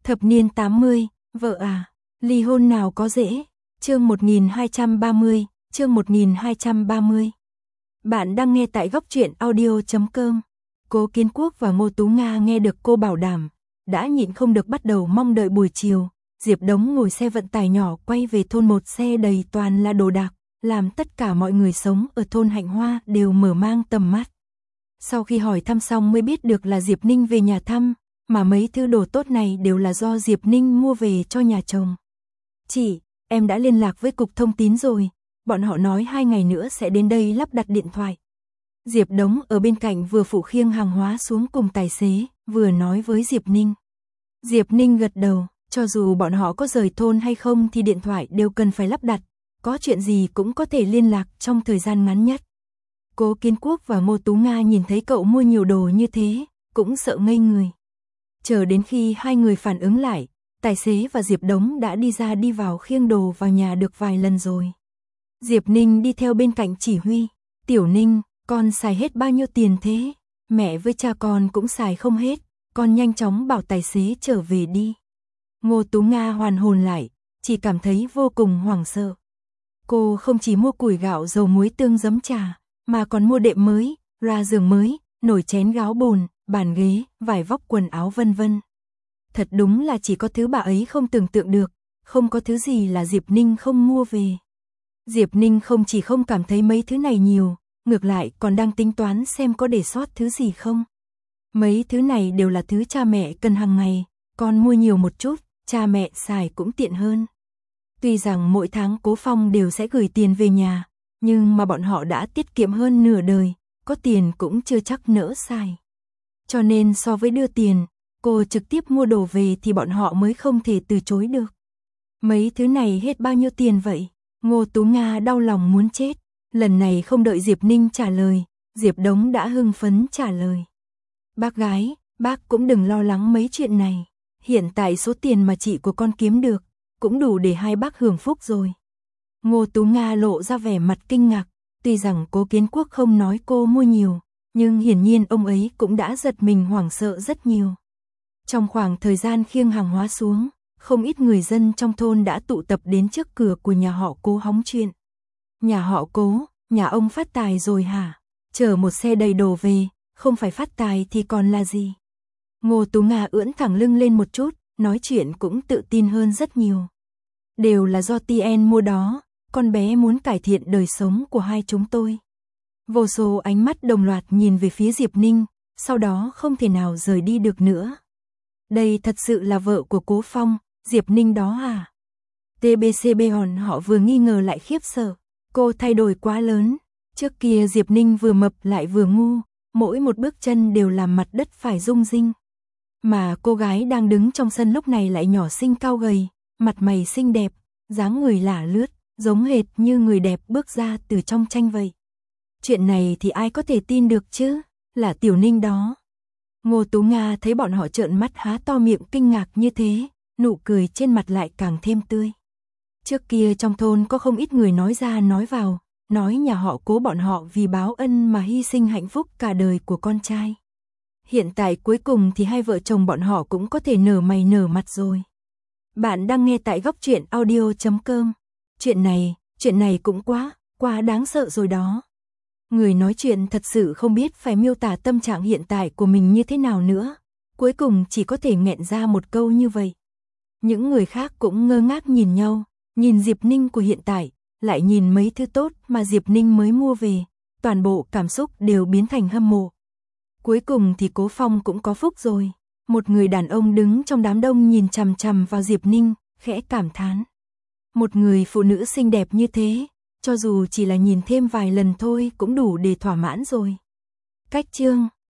Thập niên 80, vợ à, ly hôn nào có dễ. Chương 1230, chương 1230. Bạn đang nghe tại góc truyện audio.com. Cố Kiến Quốc và Ngô Tú Nga nghe được cô bảo đảm, đã nhịn không được bắt đầu mong đợi buổi chiều. Diệp Đống ngồi xe vận tải nhỏ quay về thôn, một xe đầy toàn là đồ đạc, làm tất cả mọi người sống ở thôn Hạnh Hoa đều mở mang tầm mắt. Sau khi hỏi thăm xong mới biết được là Diệp Ninh về nhà thăm, mà mấy thứ đồ tốt này đều là do Diệp Ninh mua về cho nhà chồng. Chị, em đã liên lạc với cục thông tín rồi, bọn họ nói 2 ngày nữa sẽ đến đây lắp đặt điện thoại. Diệp Đống ở bên cạnh vừa phụ khiêng hàng hóa xuống cùng tài xế, vừa nói với Diệp Ninh. Diệp Ninh gật đầu, cho dù bọn họ có rời thôn hay không thì điện thoại đều cần phải lắp đặt, có chuyện gì cũng có thể liên lạc trong thời gian ngắn nhất. Cố Kiến Quốc và Ngô Tú Nga nhìn thấy cậu mua nhiều đồ như thế, cũng sợ ngây người. Chờ đến khi hai người phản ứng lại, tài xế và Diệp Đống đã đi ra đi vào khiêng đồ vào nhà được vài lần rồi. Diệp Ninh đi theo bên cạnh chỉ huy. Tiểu Ninh, con xài hết bao nhiêu tiền thế? Mẹ với cha con cũng xài không hết, con nhanh chóng bảo tài xế trở về đi. Ngô Tú Nga hoàn hồn lại, chỉ cảm thấy vô cùng hoảng sợ. Cô không chỉ mua củi gạo dầu muối tương giấm trà, mà còn mua đệm mới, loa giường mới, nồi chén gáo bồn, bàn ghế, vải vóc quần áo vân vân. Thật đúng là chỉ có thứ bà ấy không tưởng tượng được, không có thứ gì là Diệp Ninh không mua về. Diệp Ninh không chỉ không cảm thấy mấy thứ này nhiều, ngược lại còn đang tính toán xem có để sót thứ gì không. Mấy thứ này đều là thứ cha mẹ cần hàng ngày, con mua nhiều một chút, cha mẹ xài cũng tiện hơn. Tuy rằng mỗi tháng Cố Phong đều sẽ gửi tiền về nhà, nhưng mà bọn họ đã tiết kiệm hơn nửa đời, có tiền cũng chưa chắc nỡ xài. Cho nên so với đưa tiền, cô trực tiếp mua đồ về thì bọn họ mới không thể từ chối được. Mấy thứ này hết bao nhiêu tiền vậy? Ngô Tú Nga đau lòng muốn chết. Lần này không đợi Diệp Ninh trả lời, Diệp Đống đã hưng phấn trả lời. Bác gái, bác cũng đừng lo lắng mấy chuyện này. Hiện tại số tiền mà chị của con kiếm được, cũng đủ để hai bác hưởng phúc rồi. Ngô Tú Nga lộ ra vẻ mặt kinh ngạc, tuy rằng Cố Kiến Quốc không nói cô mua nhiều, nhưng hiển nhiên ông ấy cũng đã giật mình hoảng sợ rất nhiều. Trong khoảng thời gian khiêng hàng hóa xuống, không ít người dân trong thôn đã tụ tập đến trước cửa của nhà họ Cố hóng chuyện. Nhà họ Cố, nhà ông phát tài rồi hả? Chở một xe đầy đồ về, không phải phát tài thì còn là gì? Ngô Tú Nga ưỡn thẳng lưng lên một chút, nói chuyện cũng tự tin hơn rất nhiều. Đều là do TN mua đó, con bé muốn cải thiện đời sống của hai chúng tôi. Vô số ánh mắt đồng loạt nhìn về phía Diệp Ninh, sau đó không thể nào rời đi được nữa. Đây thật sự là vợ của Cố Phong, Diệp Ninh đó à? TBCB hòn họ vừa nghi ngờ lại khiếp sợ, cô thay đổi quá lớn. Trước kia Diệp Ninh vừa mập lại vừa ngu, mỗi một bước chân đều làm mặt đất phải rung rinh. Mà cô gái đang đứng trong sân lúc này lại nhỏ xinh cao gầy, mặt mày xinh đẹp, dáng người lả lướt, giống hệt như người đẹp bước ra từ trong tranh vậy. Chuyện này thì ai có thể tin được chứ, là Tiểu Ninh đó. Ngô Tú Nga thấy bọn họ trợn mắt há to miệng kinh ngạc như thế, nụ cười trên mặt lại càng thêm tươi. Trước kia trong thôn có không ít người nói ra nói vào, nói nhà họ Cố bọn họ vì báo ân mà hy sinh hạnh phúc cả đời của con trai. Hiện tại cuối cùng thì hai vợ chồng bọn họ cũng có thể nở mày nở mặt rồi. Bạn đang nghe tại góc truyện audio.com. Chuyện này cũng quá đáng sợ rồi đó. Người nói chuyện thật sự không biết phải miêu tả tâm trạng hiện tại của mình như thế nào nữa. Cuối cùng chỉ có thể nghẹn ra một câu như vậy. Những người khác cũng ngơ ngác nhìn nhau, nhìn Diệp Ninh của hiện tại, lại nhìn mấy thứ tốt mà Diệp Ninh mới mua về, toàn bộ cảm xúc đều biến thành hâm mộ. Cuối cùng thì Cố Phong cũng có phúc rồi. Một người đàn ông đứng trong đám đông nhìn chằm chằm vào Diệp Ninh, khẽ cảm thán. Một người phụ nữ xinh đẹp như thế, cho dù chỉ là nhìn thêm vài lần thôi cũng đủ để thỏa mãn rồi. Cách chương